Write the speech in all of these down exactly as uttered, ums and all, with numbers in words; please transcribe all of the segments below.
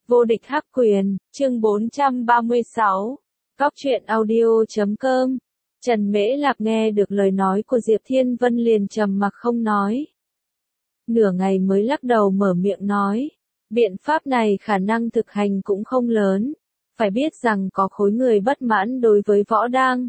Vô địch hắc quyền, chương bốn trăm ba mươi sáu. Góc truyện audio chấm com. Trần Mễ Lạp nghe được lời nói của Diệp Thiên Vân liền trầm mặc không nói. Nửa ngày mới lắc đầu mở miệng nói, biện pháp này khả năng thực hành cũng không lớn, phải biết rằng có khối người bất mãn đối với võ đang.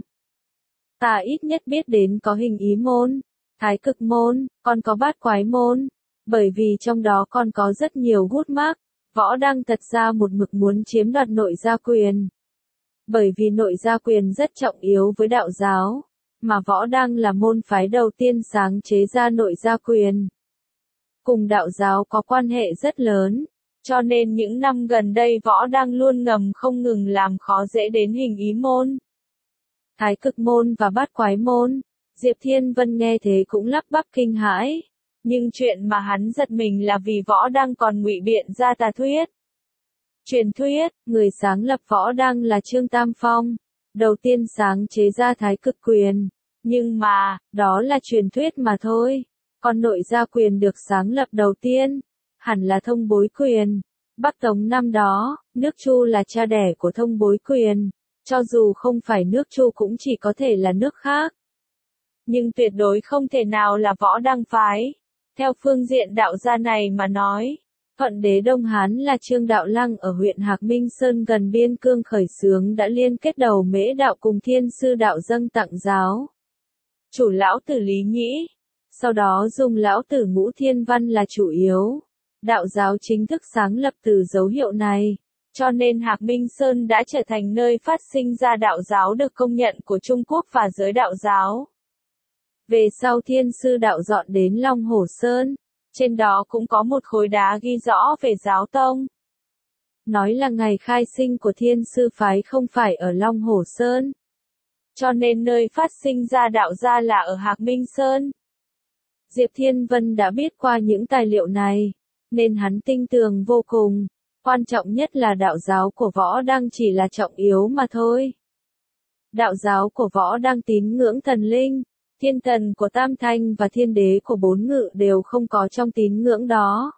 Ta ít nhất biết đến có hình ý môn, thái cực môn, còn có bát quái môn, bởi vì trong đó còn có rất nhiều gút mác. Võ đang thật ra một mực muốn chiếm đoạt nội gia quyền. Bởi vì nội gia quyền rất trọng yếu với đạo giáo, mà võ đang là môn phái đầu tiên sáng chế ra nội gia quyền. Cùng đạo giáo có quan hệ rất lớn, cho nên những năm gần đây võ đang luôn ngầm không ngừng làm khó dễ đến hình ý môn, thái cực môn và bát quái môn. Diệp Thiên Vân nghe thế cũng lắp bắp kinh hãi. Nhưng chuyện mà hắn giật mình là vì võ đang còn ngụy biện ra tà thuyết. Truyền thuyết, người sáng lập võ đang là Trương Tam Phong, đầu tiên sáng chế ra thái cực quyền. Nhưng mà, đó là truyền thuyết mà thôi. Còn nội gia quyền được sáng lập đầu tiên, hẳn là thông bối quyền. Bắc Tống năm đó, nước Chu là cha đẻ của thông bối quyền. Cho dù không phải nước Chu cũng chỉ có thể là nước khác. Nhưng tuyệt đối không thể nào là võ đang phái. Theo phương diện đạo gia này mà nói, thuận đế Đông Hán là Trương Đạo Lăng ở huyện Hạc Minh Sơn gần biên cương khởi xướng đã liên kết đầu Mễ đạo cùng Thiên Sư đạo dâng tặng giáo chủ lão tử Lý Nhĩ, sau đó dùng lão tử Ngũ Thiên Văn là chủ yếu. Đạo giáo chính thức sáng lập từ dấu hiệu này, cho nên Hạc Minh Sơn đã trở thành nơi phát sinh ra đạo giáo được công nhận của Trung Quốc và giới đạo giáo. Về sau Thiên Sư đạo dọn đến Long Hồ Sơn, trên đó cũng có một khối đá ghi rõ về giáo tông. Nói là ngày khai sinh của Thiên Sư phái không phải ở Long Hồ Sơn, cho nên nơi phát sinh ra đạo gia là ở Hạc Minh Sơn. Diệp Thiên Vân đã biết qua những tài liệu này, nên hắn tin tưởng vô cùng. Quan trọng nhất là đạo giáo của võ đang chỉ là trọng yếu mà thôi. Đạo giáo của võ đang tín ngưỡng thần linh. Thiên thần của Tam Thanh và thiên đế của bốn ngự đều không có trong tín ngưỡng đó.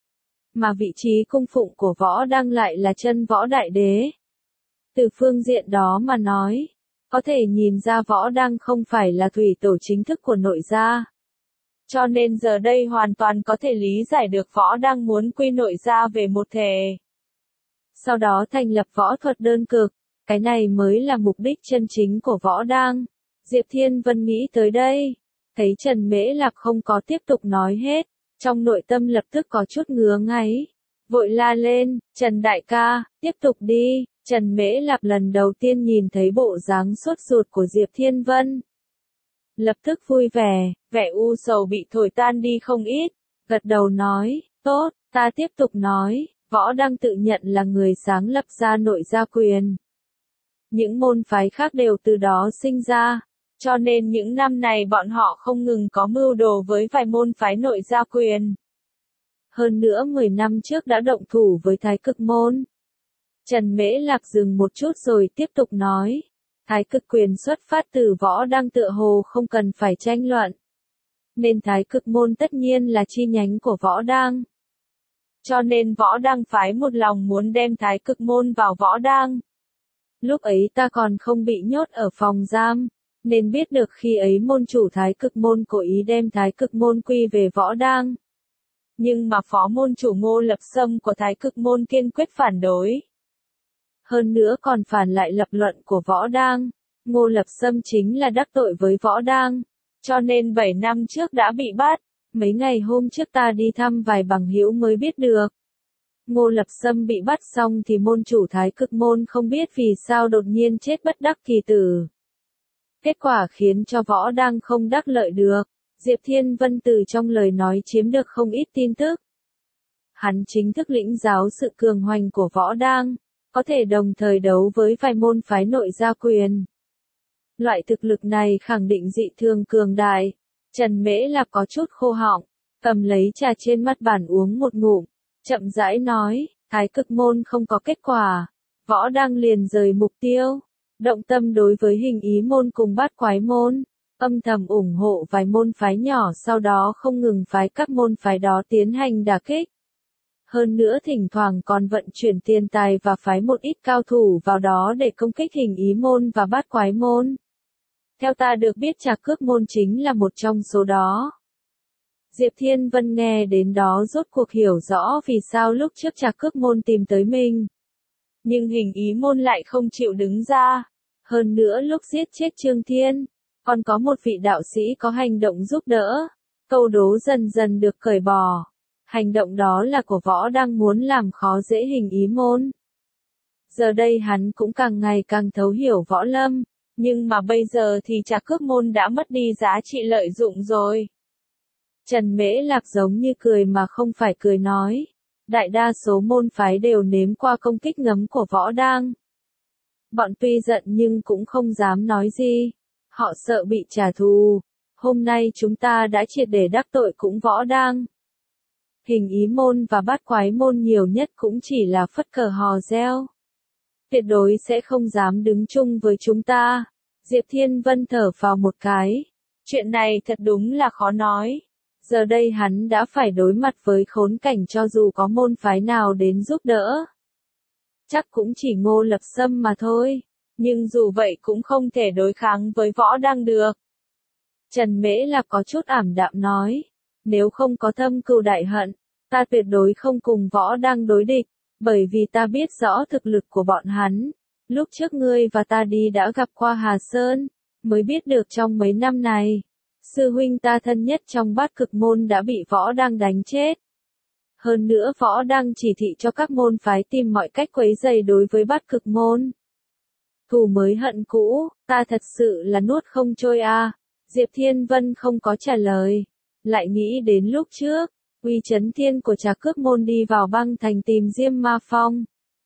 Mà vị trí cung phụng của võ đang lại là chân võ đại đế. Từ phương diện đó mà nói, có thể nhìn ra võ đang không phải là thủy tổ chính thức của nội gia. Cho nên giờ đây hoàn toàn có thể lý giải được võ đang muốn quy nội gia về một thể. Sau đó thành lập võ thuật đơn cực, cái này mới là mục đích chân chính của võ đang. Diệp Thiên Vân nghĩ tới đây, thấy Trần Mễ Lạp không có tiếp tục nói hết, trong nội tâm lập tức có chút ngứa ngáy, vội la lên, Trần đại ca, tiếp tục đi. Trần Mễ Lạp lần đầu tiên nhìn thấy bộ dáng sốt ruột của Diệp Thiên Vân. Lập tức vui vẻ, vẻ u sầu bị thổi tan đi không ít, gật đầu nói, tốt, ta tiếp tục nói, võ đang tự nhận là người sáng lập ra nội gia quyền. Những môn phái khác đều từ đó sinh ra. Cho nên những năm này bọn họ không ngừng có mưu đồ với vài môn phái nội gia quyền. Hơn nữa mười năm trước đã động thủ với thái cực môn. Trần Mễ Lạp dừng một chút rồi tiếp tục nói. Thái cực quyền xuất phát từ võ đang tựa hồ không cần phải tranh luận. Nên thái cực môn tất nhiên là chi nhánh của võ đang. Cho nên võ đang phái một lòng muốn đem thái cực môn vào võ đang. Lúc ấy ta còn không bị nhốt ở phòng giam. Nên biết được khi ấy môn chủ thái cực môn cố ý đem thái cực môn quy về võ đang. Nhưng mà phó môn chủ Ngô Lập Sâm của thái cực môn kiên quyết phản đối. Hơn nữa còn phản lại lập luận của võ đang. Ngô Lập Sâm chính là đắc tội với võ đang. Cho nên bảy năm trước đã bị bắt. Mấy ngày hôm trước ta đi thăm vài bằng hữu mới biết được. Ngô Lập Sâm bị bắt xong thì môn chủ thái cực môn không biết vì sao đột nhiên chết bất đắc kỳ tử. Kết quả khiến cho võ đang không đắc lợi được. Diệp Thiên Vân từ trong lời nói chiếm được không ít tin tức. Hắn chính thức lĩnh giáo sự cường hoành của võ đang, có thể đồng thời đấu với vài môn phái nội gia quyền. Loại thực lực này khẳng định dị thường cường đại. Trần Mễ Lạp có chút khô họng, cầm lấy trà trên mặt bàn uống một ngụm, chậm rãi nói, thái cực môn không có kết quả, võ đang liền rời mục tiêu. Động tâm đối với hình ý môn cùng bát quái môn, âm thầm ủng hộ vài môn phái nhỏ sau đó không ngừng phái các môn phái đó tiến hành đả kích. Hơn nữa thỉnh thoảng còn vận chuyển tiền tài và phái một ít cao thủ vào đó để công kích hình ý môn và bát quái môn. Theo ta được biết Trà Cước môn chính là một trong số đó. Diệp Thiên Vân nghe đến đó rốt cuộc hiểu rõ vì sao lúc trước Trà Cước môn tìm tới mình. Nhưng hình ý môn lại không chịu đứng ra. Hơn nữa lúc giết chết Trương Thiên, còn có một vị đạo sĩ có hành động giúp đỡ. Câu đố dần dần được cởi bỏ. Hành động đó là của Võ đang muốn làm khó dễ hình ý môn. Giờ đây hắn cũng càng ngày càng thấu hiểu Võ Lâm, nhưng mà bây giờ thì Trà Cước môn đã mất đi giá trị lợi dụng rồi. Trần Mễ Lạc giống như cười mà không phải cười nói. Đại đa số môn phái đều nếm qua công kích ngấm của Võ Đang. Bọn tuy giận nhưng cũng không dám nói gì. Họ sợ bị trả thù. Hôm nay chúng ta đã triệt để đắc tội cũng Võ Đang. Hình ý môn và bát quái môn nhiều nhất cũng chỉ là phất cờ hò reo. Tuyệt đối sẽ không dám đứng chung với chúng ta. Diệp Thiên Vân thở vào một cái. Chuyện này thật đúng là khó nói. Giờ đây hắn đã phải đối mặt với khốn cảnh cho dù có môn phái nào đến giúp đỡ. Chắc cũng chỉ Ngô Lập Sâm mà thôi. Nhưng dù vậy cũng không thể đối kháng với Võ Đang được. Trần Mễ Lạc có chút ảm đạm nói. Nếu không có thâm cừu đại hận, ta tuyệt đối không cùng Võ Đang đối địch. Bởi vì ta biết rõ thực lực của bọn hắn. Lúc trước ngươi và ta đi đã gặp qua Hà Sơn. Mới biết được trong mấy năm này. Sư huynh ta thân nhất trong bát cực môn đã bị Võ Đang đánh chết. Hơn nữa Võ Đang chỉ thị cho các môn phái tìm mọi cách quấy rầy đối với bát cực môn. Thù mới hận cũ, ta thật sự là nuốt không trôi à. Diệp Thiên Vân không có trả lời. Lại nghĩ đến lúc trước, Uy Chấn Thiên của Trà Cước môn đi vào băng thành tìm Diêm Ma Phong.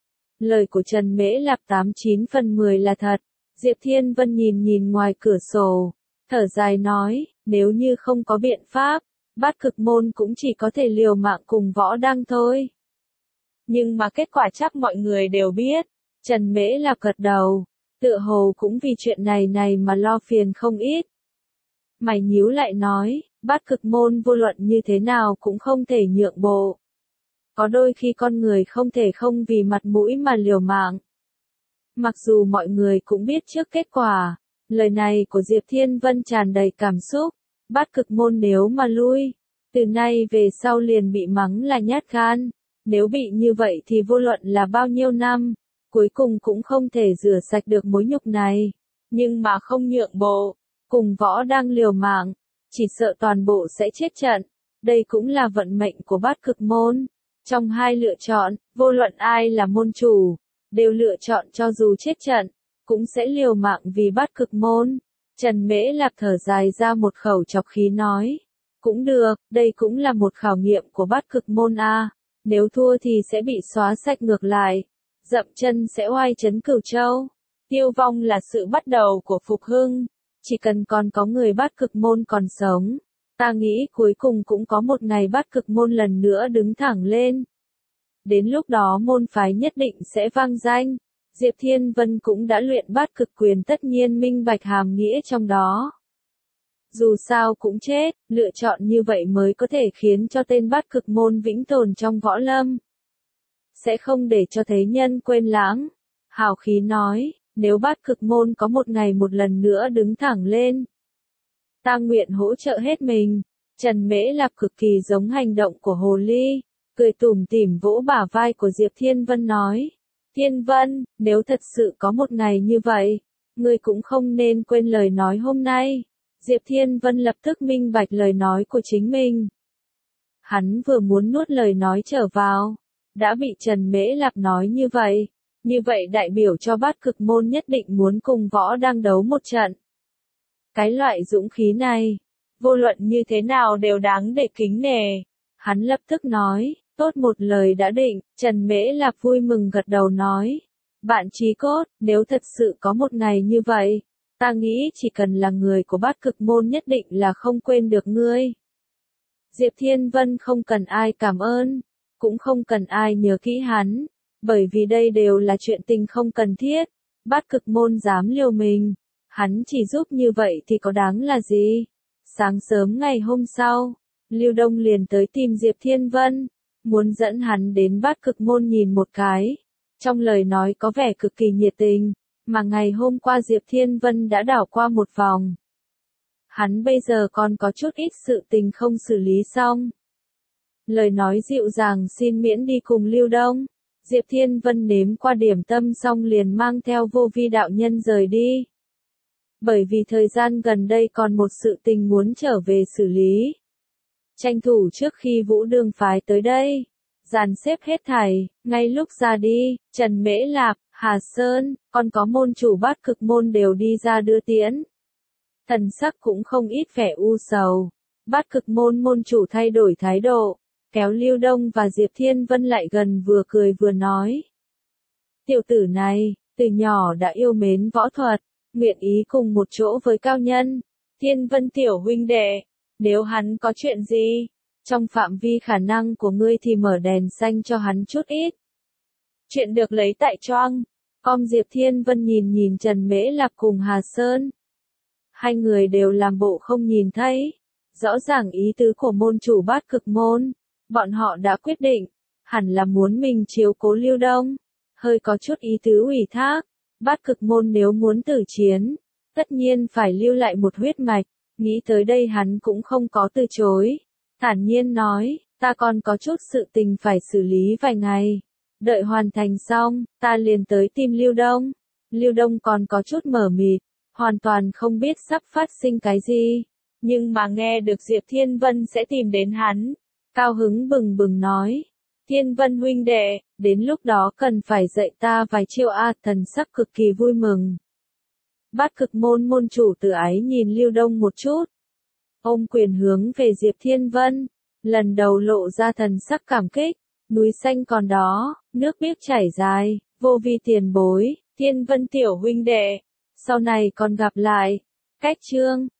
Lời của Trần Mễ Lạc tám chín phần mười là thật. Diệp Thiên Vân nhìn nhìn ngoài cửa sổ. Thở dài nói, nếu như không có biện pháp, bát cực môn cũng chỉ có thể liều mạng cùng Võ Đang thôi. Nhưng mà kết quả chắc mọi người đều biết. Trần Mễ Lạc gật đầu, tựa hồ cũng vì chuyện này này mà lo phiền không ít. Mày nhíu lại nói, bát cực môn vô luận như thế nào cũng không thể nhượng bộ. Có đôi khi con người không thể không vì mặt mũi mà liều mạng. Mặc dù mọi người cũng biết trước kết quả. Lời này của Diệp Thiên Vân tràn đầy cảm xúc. Bát cực môn nếu mà lui, từ nay về sau liền bị mắng là nhát gan. Nếu bị như vậy thì vô luận là bao nhiêu năm, cuối cùng cũng không thể rửa sạch được mối nhục này. Nhưng mà không nhượng bộ, cùng Võ Đang liều mạng, chỉ sợ toàn bộ sẽ chết trận. Đây cũng là vận mệnh của bát cực môn. Trong hai lựa chọn, vô luận ai là môn chủ, đều lựa chọn cho dù chết trận, cũng sẽ liều mạng vì bát cực môn. Trần Mễ Lạc thở dài ra một khẩu chọc khí nói. Cũng được, đây cũng là một khảo nghiệm của bát cực môn a. Nếu thua thì sẽ bị xóa sạch ngược lại. Dậm chân sẽ oai chấn Cửu Châu. Tiêu vong là sự bắt đầu của phục hưng. Chỉ cần còn có người bát cực môn còn sống, ta nghĩ cuối cùng cũng có một ngày bát cực môn lần nữa đứng thẳng lên. Đến lúc đó môn phái nhất định sẽ vang danh. Diệp Thiên Vân cũng đã luyện bát cực quyền tất nhiên minh bạch hàm nghĩa trong đó. Dù sao cũng chết, lựa chọn như vậy mới có thể khiến cho tên bát cực môn vĩnh tồn trong võ lâm. Sẽ không để cho thế nhân quên lãng. Hào khí nói, nếu bát cực môn có một ngày một lần nữa đứng thẳng lên, ta nguyện hỗ trợ hết mình. Trần Mễ Lạc cực kỳ giống hành động của Hồ Ly, cười tủm tỉm vỗ bả vai của Diệp Thiên Vân nói. Thiên Vân, nếu thật sự có một ngày như vậy, ngươi cũng không nên quên lời nói hôm nay. Diệp Thiên Vân lập tức minh bạch lời nói của chính mình. Hắn vừa muốn nuốt lời nói trở vào, đã bị Trần Mễ Lạc nói như vậy. Như vậy đại biểu cho bát cực môn nhất định muốn cùng Võ Đang đấu một trận. Cái loại dũng khí này, vô luận như thế nào đều đáng để kính nể. Hắn lập tức nói, tốt một lời đã định. Trần Mễ Lạc vui mừng gật đầu nói. Bạn Chí Cốt, nếu thật sự có một ngày như vậy, ta nghĩ chỉ cần là người của bát cực môn nhất định là không quên được ngươi. Diệp Thiên Vân không cần ai cảm ơn, cũng không cần ai nhớ kỹ hắn, bởi vì đây đều là chuyện tình không cần thiết. Bát cực môn dám liều mình, hắn chỉ giúp như vậy thì có đáng là gì? Sáng sớm ngày hôm sau, Lưu Đông liền tới tìm Diệp Thiên Vân. muốn dẫn hắn đến Bát Cực Môn nhìn một cái. Trong lời nói có vẻ cực kỳ nhiệt tình, mà ngày hôm qua Diệp Thiên Vân đã đảo qua một vòng. Hắn bây giờ còn có chút ít sự tình không xử lý xong. Lời nói dịu dàng xin miễn đi cùng Lưu Đông. Diệp Thiên Vân nếm qua điểm tâm xong liền mang theo Vô Vi đạo nhân rời đi. Bởi vì thời gian gần đây còn một sự tình muốn trở về xử lý. Tranh thủ trước khi Vũ Đường phái tới đây. Dàn xếp hết thảy, ngay lúc ra đi, Trần Mễ Lạp, Hà Sơn, còn có môn chủ Bát Cực Môn đều đi ra đưa tiễn. Thần sắc cũng không ít vẻ u sầu. Bát Cực Môn môn chủ thay đổi thái độ, kéo Lưu Đông và Diệp Thiên Vân lại gần vừa cười vừa nói. Tiểu tử này, từ nhỏ đã yêu mến võ thuật, nguyện ý cùng một chỗ với cao nhân. Thiên Vân tiểu huynh đệ, nếu hắn có chuyện gì, trong phạm vi khả năng của ngươi thì mở đèn xanh cho hắn chút ít. Chuyện được lấy tại Choang. Com Diệp Thiên Vân nhìn nhìn Trần Mễ Lạc cùng Hà Sơn. Hai người đều làm bộ không nhìn thấy. Rõ ràng ý tứ của môn chủ Bát Cực Môn. Bọn họ đã quyết định, hẳn là muốn mình chiếu cố Lưu Đông. Hơi có chút ý tứ ủy thác. Bát Cực Môn nếu muốn tử chiến, tất nhiên phải lưu lại một huyết mạch. Nghĩ tới đây hắn cũng không có từ chối. Thản nhiên nói, ta còn có chút sự tình phải xử lý vài ngày. Đợi hoàn thành xong, ta liền tới tìm Lưu Đông. Lưu Đông còn có chút mờ mịt, hoàn toàn không biết sắp phát sinh cái gì. Nhưng mà nghe được Diệp Thiên Vân sẽ tìm đến hắn. Cao hứng bừng bừng nói. Thiên Vân huynh đệ, đến lúc đó cần phải dạy ta vài chiêu a. Thần sắc cực kỳ vui mừng. Bát Cực Môn môn chủ tự ái nhìn Lưu Đông một chút. Ôm quyền hướng về Diệp Thiên Vân. Lần đầu lộ ra thần sắc cảm kích. Núi xanh còn đó, nước biếc chảy dài, Vô Vi tiền bối, Thiên Vân tiểu huynh đệ. Sau này còn gặp lại. Cách chương.